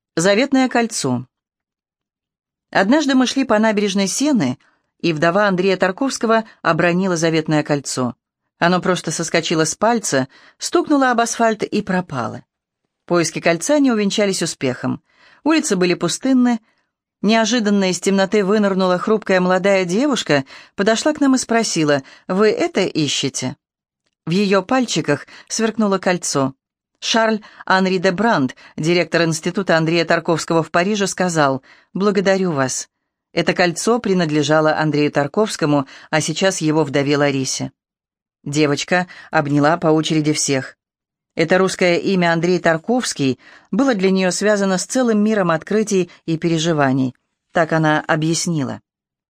Заветное кольцо. Однажды мы шли по набережной Сены, и вдова Андрея Тарковского обронила заветное кольцо. Оно просто соскочило с пальца, стукнуло об асфальт и пропало. Поиски кольца не увенчались успехом. Улицы были пустынны. Неожиданно из темноты вынырнула хрупкая молодая девушка, подошла к нам и спросила: «Вы это ищете?» В ее пальчиках сверкнуло кольцо. Шарль Анри де Бранд, директор института Андрея Тарковского в Париже, сказал: «Благодарю вас». Это кольцо принадлежало Андрею Тарковскому, а сейчас его вдове Ларисе. Девочка обняла по очереди всех. Это русское имя Андрей Тарковский было для нее связано с целым миром открытий и переживаний. Так она объяснила.